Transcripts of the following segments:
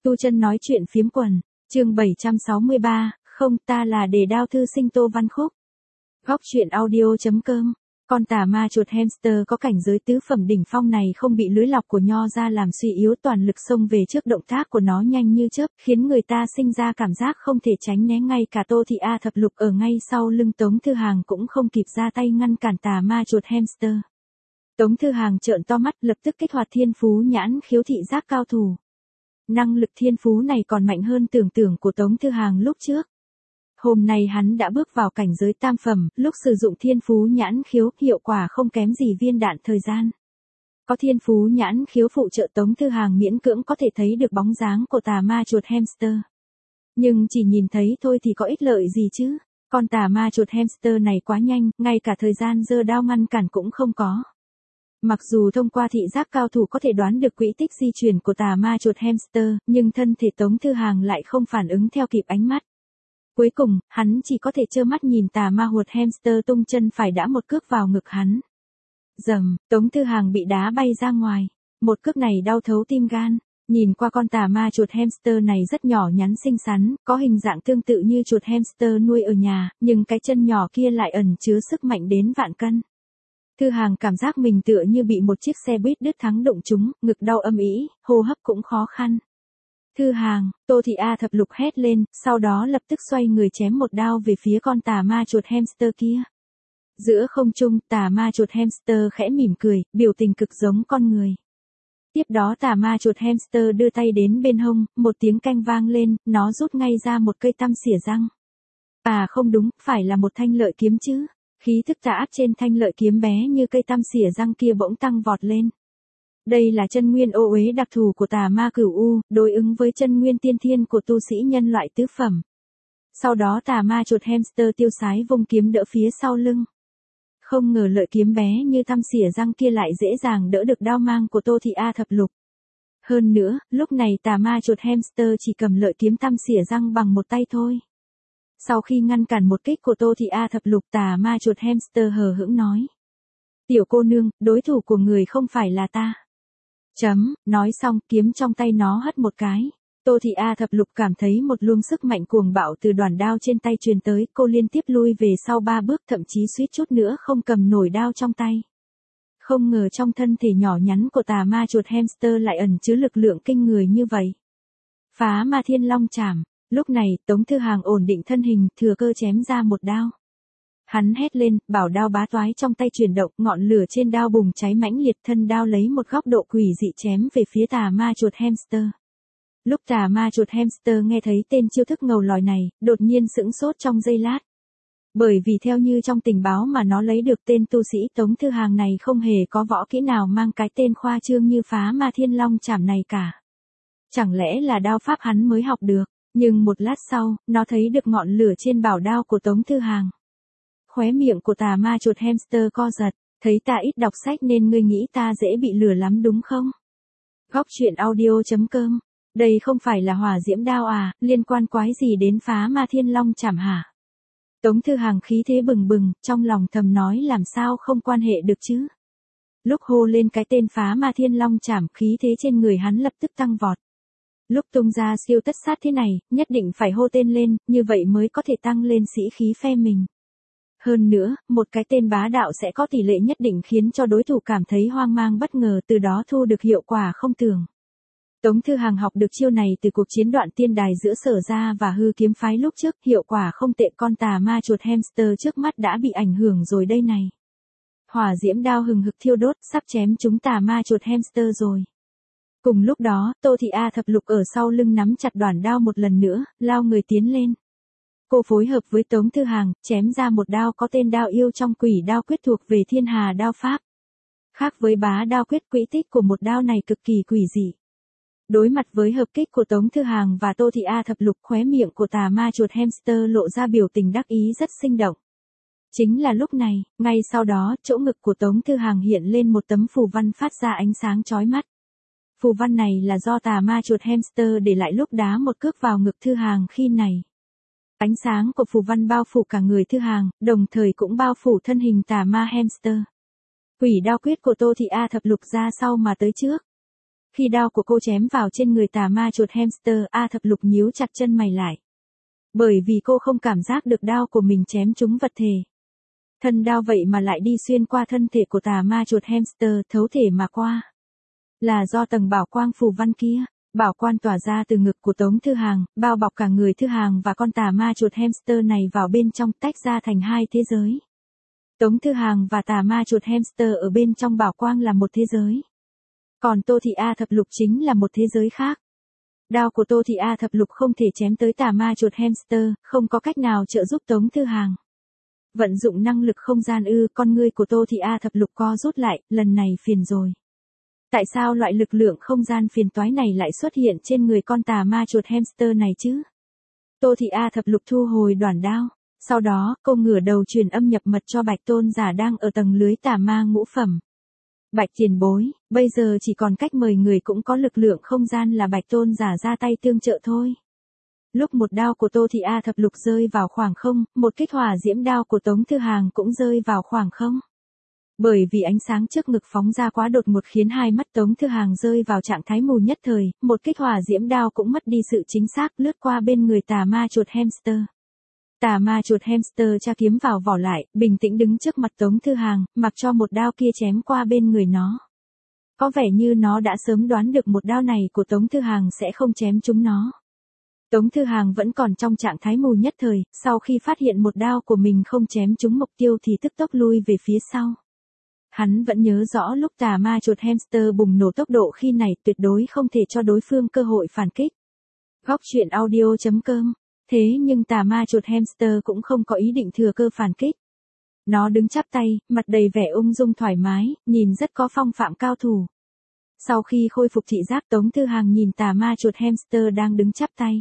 Tu Chân nói chuyện phiếm quần, chương 763, không ta là đề đao thư sinh Tô Văn Khúc. Góc truyện audio.com, con tà ma chuột hamster có cảnh giới tứ phẩm đỉnh phong này không bị lưới lọc của nho ra làm suy yếu toàn lực xông về trước, động tác của nó nhanh như chớp, khiến người ta sinh ra cảm giác không thể tránh né, ngay cả Tô Thị A Thập Lục ở ngay sau lưng Tống Thư Hàng cũng không kịp ra tay ngăn cản tà ma chuột hamster. Tống Thư Hàng trợn to mắt, lập tức kích hoạt thiên phú nhãn khiếu thị giác cao thủ. Năng lực thiên phú này còn mạnh hơn tưởng tượng của Tống Thư Hàng lúc trước. Hôm nay hắn đã bước vào cảnh giới tam phẩm, lúc sử dụng thiên phú nhãn khiếu, hiệu quả không kém gì viên đạn thời gian. Có thiên phú nhãn khiếu phụ trợ, Tống Thư Hàng miễn cưỡng có thể thấy được bóng dáng của tà ma chuột hamster. Nhưng chỉ nhìn thấy thôi thì có ích lợi gì chứ? Con tà ma chuột hamster này quá nhanh, ngay cả thời gian giơ đao ngăn cản cũng không có. Mặc dù thông qua thị giác cao thủ có thể đoán được quỹ tích di chuyển của tà ma chuột hamster, nhưng thân thể Tống Thư Hàng lại không phản ứng theo kịp ánh mắt. Cuối cùng, hắn chỉ có thể trơ mắt nhìn tà ma chuột hamster tung chân phải đá một cước vào ngực hắn. Dầm, Tống Thư Hàng bị đá bay ra ngoài. Một cước này đau thấu tim gan. Nhìn qua con tà ma chuột hamster này rất nhỏ nhắn xinh xắn, có hình dạng tương tự như chuột hamster nuôi ở nhà, nhưng cái chân nhỏ kia lại ẩn chứa sức mạnh đến vạn cân. Thư Hàng cảm giác mình tựa như bị một chiếc xe buýt đứt thắng đụng trúng, ngực đau âm ỉ, hô hấp cũng khó khăn. Thư Hàng, Tô Thị A Thập Lục hét lên, sau đó lập tức xoay người chém một đao về phía con tà ma chuột hamster kia. Giữa không trung, tà ma chuột hamster khẽ mỉm cười, biểu tình cực giống con người. Tiếp đó tà ma chuột hamster đưa tay đến bên hông, một tiếng canh vang lên, nó rút ngay ra một cây tăm xỉa răng. À không đúng, phải là một thanh lợi kiếm chứ. Khí thức tà áp trên thanh lợi kiếm bé như cây tăm xỉa răng kia bỗng tăng vọt lên. Đây là chân nguyên ô uế đặc thù của tà ma cửu u, đối ứng với chân nguyên tiên thiên của tu sĩ nhân loại tứ phẩm. Sau đó tà ma chuột hamster tiêu sái vung kiếm đỡ phía sau lưng. Không ngờ lợi kiếm bé như tăm xỉa răng kia lại dễ dàng đỡ được đao mang của Tô Thị A Thập Lục. Hơn nữa, lúc này tà ma chuột hamster chỉ cầm lợi kiếm tăm xỉa răng bằng một tay thôi. Sau khi ngăn cản một kích của Tô Thị A Thập Lục, tà ma chuột hamster hờ hững nói. Tiểu cô nương, đối thủ của người không phải là ta. Nói xong, kiếm trong tay nó hất một cái. Tô Thị A Thập Lục cảm thấy một luồng sức mạnh cuồng bạo từ đoàn đao trên tay truyền tới, cô liên tiếp lui về sau 3 bước, thậm chí suýt chút nữa không cầm nổi đao trong tay. Không ngờ trong thân thể nhỏ nhắn của tà ma chuột hamster lại ẩn chứa lực lượng kinh người như vậy. Phá ma thiên long chảm. Lúc này, Tống Thư Hàng ổn định thân hình, thừa cơ chém ra một đao. Hắn hét lên, bảo đao bá toái trong tay chuyển động, ngọn lửa trên đao bùng cháy mãnh liệt, thân đao lấy một góc độ quỷ dị chém về phía tà ma chuột hamster. Lúc tà ma chuột hamster nghe thấy tên chiêu thức ngầu lòi này, đột nhiên sững sốt trong giây lát. Bởi vì theo như trong tình báo mà nó lấy được, tên tu sĩ Tống Thư Hàng này không hề có võ kỹ nào mang cái tên khoa trương như phá ma thiên long chảm này cả. Chẳng lẽ là đao pháp hắn mới học được, nhưng một lát sau, nó thấy được ngọn lửa trên bảo đao của Tống Thư Hàng. Khóe miệng của tà ma chuột hamster co giật, thấy ta ít đọc sách nên ngươi nghĩ ta dễ bị lừa lắm đúng không? Góc truyện audio.com, đây không phải là hỏa diễm đao à, liên quan quái gì đến phá ma thiên long chảm hả? Tống Thư Hàng khí thế bừng bừng, trong lòng thầm nói làm sao không quan hệ được chứ? Lúc hô lên cái tên phá ma thiên long chảm, khí thế trên người hắn lập tức tăng vọt. Lúc tung ra siêu tất sát thế này, nhất định phải hô tên lên, như vậy mới có thể tăng lên sĩ khí phe mình. Hơn nữa, một cái tên bá đạo sẽ có tỷ lệ nhất định khiến cho đối thủ cảm thấy hoang mang bất ngờ, từ đó thu được hiệu quả không tưởng. Tống Thư Hàng học được chiêu này từ cuộc chiến đoạn tiên đài giữa Sở Gia và Hư Kiếm Phái lúc trước, hiệu quả không tệ, con tà ma chuột hamster trước mắt đã bị ảnh hưởng rồi đây này. Hỏa diễm đao hừng hực thiêu đốt, sắp chém trúng tà ma chuột hamster rồi. Cùng lúc đó, Tô Thị A Thập Lục ở sau lưng nắm chặt đoản đao một lần nữa, lao người tiến lên. Cô phối hợp với Tống Thư Hàng, chém ra một đao có tên đao yêu trong quỷ đao quyết thuộc về thiên hà đao pháp. Khác với bá đao quyết, quỹ tích của một đao này cực kỳ quỷ dị. Đối mặt với hợp kích của Tống Thư Hàng và Tô Thị A Thập Lục, khóe miệng của tà ma chuột hamster lộ ra biểu tình đắc ý rất sinh động. Chính là lúc này, ngay sau đó, chỗ ngực của Tống Thư Hàng hiện lên một tấm phù văn phát ra ánh sáng chói mắt. Phù văn này là do tà ma chuột hamster để lại lúc đá một cước vào ngực Thư Hàng khi này. Ánh sáng của phù văn bao phủ cả người Thư Hàng, đồng thời cũng bao phủ thân hình tà ma hamster. Quỷ đao quyết của Tô Thị A Thập Lục ra sau mà tới trước. Khi đao của cô chém vào trên người tà ma chuột hamster, A Thập Lục nhíu chặt chân mày lại. Bởi vì cô không cảm giác được đao của mình chém trúng vật thể. Thân đao vậy mà lại đi xuyên qua thân thể của tà ma chuột hamster, thấu thể mà qua. Là do tầng bảo quang phù văn kia, bảo quan tỏa ra từ ngực của Tống Thư Hàng, bao bọc cả người Thư Hàng và con tà ma chuột hamster này vào bên trong, tách ra thành hai thế giới. Tống Thư Hàng và tà ma chuột hamster ở bên trong bảo quang là một thế giới. Còn Tô Thị A Thập Lục chính là một thế giới khác. Đao của Tô Thị A Thập Lục không thể chém tới tà ma chuột hamster, không có cách nào trợ giúp Tống Thư Hàng. Vận dụng năng lực không gian con ngươi của Tô Thị A Thập Lục co rút lại, lần này phiền rồi. Tại sao loại lực lượng không gian phiền toái này lại xuất hiện trên người con tà ma chuột hamster này chứ? Tô Thị A Thập Lục thu hồi đoản đao. Sau đó, cô ngửa đầu truyền âm nhập mật cho Bạch Tôn giả đang ở tầng lưới tà ma ngũ phẩm. Bạch tiền bối, bây giờ chỉ còn cách mời người cũng có lực lượng không gian là Bạch Tôn giả ra tay tương trợ thôi. Lúc một đao của Tô Thị A Thập Lục rơi vào khoảng không, một kích hỏa diễm đao của Tống Thư Hàng cũng rơi vào khoảng không. Bởi vì ánh sáng trước ngực phóng ra quá đột ngột khiến hai mắt Tống Thư Hàng rơi vào trạng thái mù nhất thời, một kích hỏa diễm đao cũng mất đi sự chính xác, lướt qua bên người tà ma chuột hamster. Tà ma chuột hamster tra kiếm vào vỏ lại, bình tĩnh đứng trước mặt Tống Thư Hàng, mặc cho một đao kia chém qua bên người nó. Có vẻ như nó đã sớm đoán được một đao này của Tống Thư Hàng sẽ không chém trúng nó. Tống Thư Hàng vẫn còn trong trạng thái mù nhất thời, sau khi phát hiện một đao của mình không chém trúng mục tiêu thì tức tốc lui về phía sau. Hắn vẫn nhớ rõ lúc tà ma chuột hamster bùng nổ tốc độ khi này, tuyệt đối không thể cho đối phương cơ hội phản kích. Góc truyện audio.com. Thế nhưng tà ma chuột hamster cũng không có ý định thừa cơ phản kích. Nó đứng chắp tay, mặt đầy vẻ ung dung thoải mái, nhìn rất có phong phạm cao thủ. Sau khi khôi phục thị giác, Tống Thư Hàng nhìn tà ma chuột hamster đang đứng chắp tay.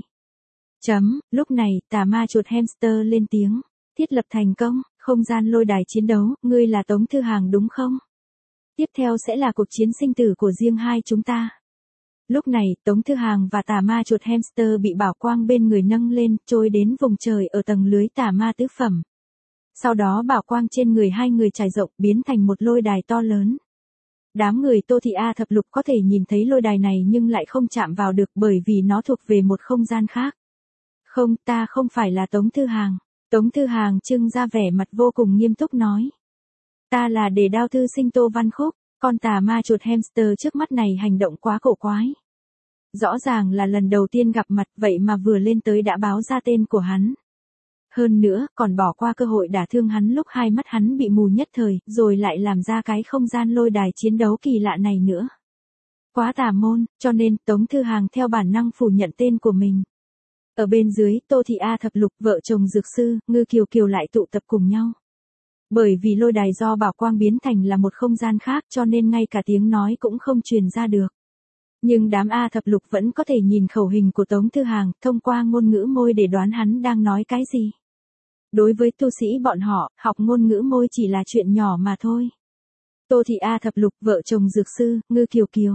Lúc này, tà ma chuột hamster lên tiếng. Thiết lập thành công, không gian lôi đài chiến đấu, ngươi là Tống Thư Hàng đúng không? Tiếp theo sẽ là cuộc chiến sinh tử của riêng hai chúng ta. Lúc này, Tống Thư Hàng và tà ma chuột hamster bị bảo quang bên người nâng lên, trôi đến vùng trời ở tầng lưới tà ma tứ phẩm. Sau đó bảo quang trên người hai người trải rộng, biến thành một lôi đài to lớn. Đám người Tô Thị A Thập Lục có thể nhìn thấy lôi đài này nhưng lại không chạm vào được bởi vì nó thuộc về một không gian khác. Không, ta không phải là Tống Thư Hàng. Tống Thư Hàng trưng ra vẻ mặt vô cùng nghiêm túc nói. Ta là Đề Đao Thư Sinh Tô Văn Khúc. Con tà ma chuột hamster trước mắt này hành động quá cổ quái. Rõ ràng là lần đầu tiên gặp mặt vậy mà vừa lên tới đã báo ra tên của hắn. Hơn nữa, còn bỏ qua cơ hội đả thương hắn lúc hai mắt hắn bị mù nhất thời, rồi lại làm ra cái không gian lôi đài chiến đấu kỳ lạ này nữa. Quá tà môn, cho nên Tống Thư Hàng theo bản năng phủ nhận tên của mình. Ở bên dưới, Tô Thị A Thập Lục, vợ chồng dược sư, Ngư Kiều Kiều lại tụ tập cùng nhau. Bởi vì lôi đài do bảo quang biến thành là một không gian khác cho nên ngay cả tiếng nói cũng không truyền ra được. Nhưng đám A Thập Lục vẫn có thể nhìn khẩu hình của Tống Thư Hàng, thông qua ngôn ngữ môi để đoán hắn đang nói cái gì. Đối với tu sĩ bọn họ, học ngôn ngữ môi chỉ là chuyện nhỏ mà thôi. Tô Thị A Thập Lục, vợ chồng dược sư, Ngư Kiều Kiều.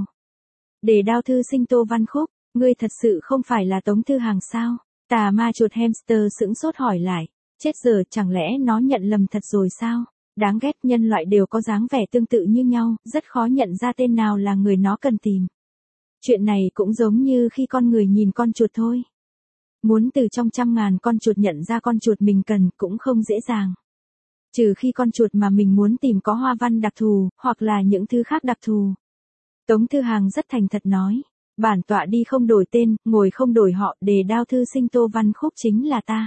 Đề Đao Thư Sinh Tô Văn Khúc, ngươi thật sự không phải là Tống Thư Hàng sao? Tà ma chuột hamster sững sốt hỏi lại. Chết giờ, chẳng lẽ nó nhận lầm thật rồi sao? Đáng ghét, nhân loại đều có dáng vẻ tương tự như nhau, rất khó nhận ra tên nào là người nó cần tìm. Chuyện này cũng giống như khi con người nhìn con chuột thôi. Muốn từ trong 100.000 con chuột nhận ra con chuột mình cần cũng không dễ dàng. Trừ khi con chuột mà mình muốn tìm có hoa văn đặc thù, hoặc là những thứ khác đặc thù. Tống Thư Hàng rất thành thật nói. Bản tọa đi không đổi tên, ngồi không đổi họ, Đề Đao Thư Sinh Tô Văn Khúc chính là ta.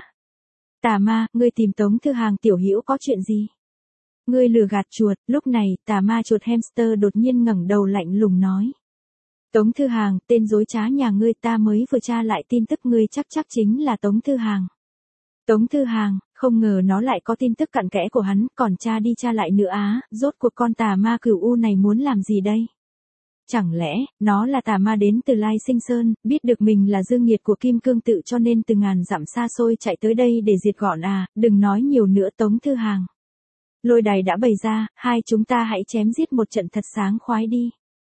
Tà ma, ngươi tìm Tống Thư Hàng tiểu hữu có chuyện gì? Ngươi lừa gạt chuột. Lúc này, tà ma chuột hamster đột nhiên ngẩng đầu lạnh lùng nói. Tống Thư Hàng, tên dối trá nhà ngươi, ta mới vừa tra lại tin tức ngươi chắc chính là Tống Thư Hàng. Tống Thư Hàng, không ngờ nó lại có tin tức cặn kẽ của hắn, còn tra đi tra lại nữa á, rốt cuộc con tà ma cửu u này muốn làm gì đây? Chẳng lẽ, nó là tà ma đến từ Lai Sinh Sơn, biết được mình là dương nhiệt của Kim Cương Tự cho nên từ ngàn dặm xa xôi chạy tới đây để diệt gọn à, đừng nói nhiều nữa Tống Thư Hàng. Lôi đài đã bày ra, hai chúng ta hãy chém giết một trận thật sáng khoái đi.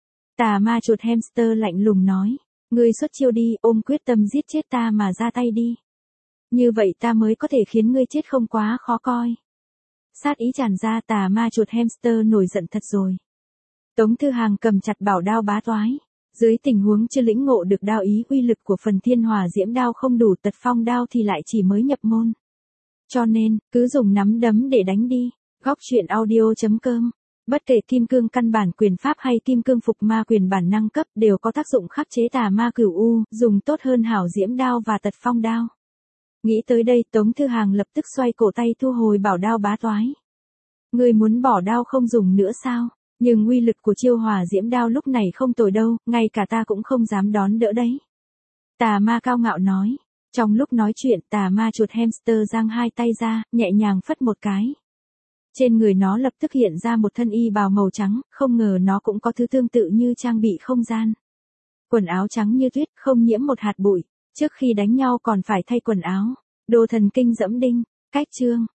Tà ma chuột hamster lạnh lùng nói, ngươi xuất chiêu đi, ôm quyết tâm giết chết ta mà ra tay đi. Như vậy ta mới có thể khiến ngươi chết không quá khó coi. Sát ý tràn ra, tà ma chuột hamster nổi giận thật rồi. Tống Thư Hàng cầm chặt bảo đao bá toái. Dưới tình huống chưa lĩnh ngộ được đao ý uy lực của phần thiên hỏa diễm đao không đủ, tật phong đao thì lại chỉ mới nhập môn. Cho nên, cứ dùng nắm đấm để đánh đi. Góc truyện audio.com. Bất kể kim cương căn bản quyền pháp hay kim cương phục ma quyền bản năng cấp đều có tác dụng khắc chế tà ma cửu u, dùng tốt hơn hảo diễm đao và tật phong đao. Nghĩ tới đây, Tống Thư Hàng lập tức xoay cổ tay thu hồi bảo đao bá toái. Ngươi muốn bỏ đao không dùng nữa sao? Nhưng uy lực của chiêu hỏa diễm đao lúc này không tồi đâu, ngay cả ta cũng không dám đón đỡ đấy. Tà ma cao ngạo nói. Trong lúc nói chuyện, tà ma chuột hamster giang hai tay ra, nhẹ nhàng phất một cái. Trên người nó lập tức hiện ra một thân y bào màu trắng, không ngờ nó cũng có thứ tương tự như trang bị không gian. Quần áo trắng như tuyết, không nhiễm một hạt bụi, trước khi đánh nhau còn phải thay quần áo. Đồ thần kinh dẫm đinh, cách chương.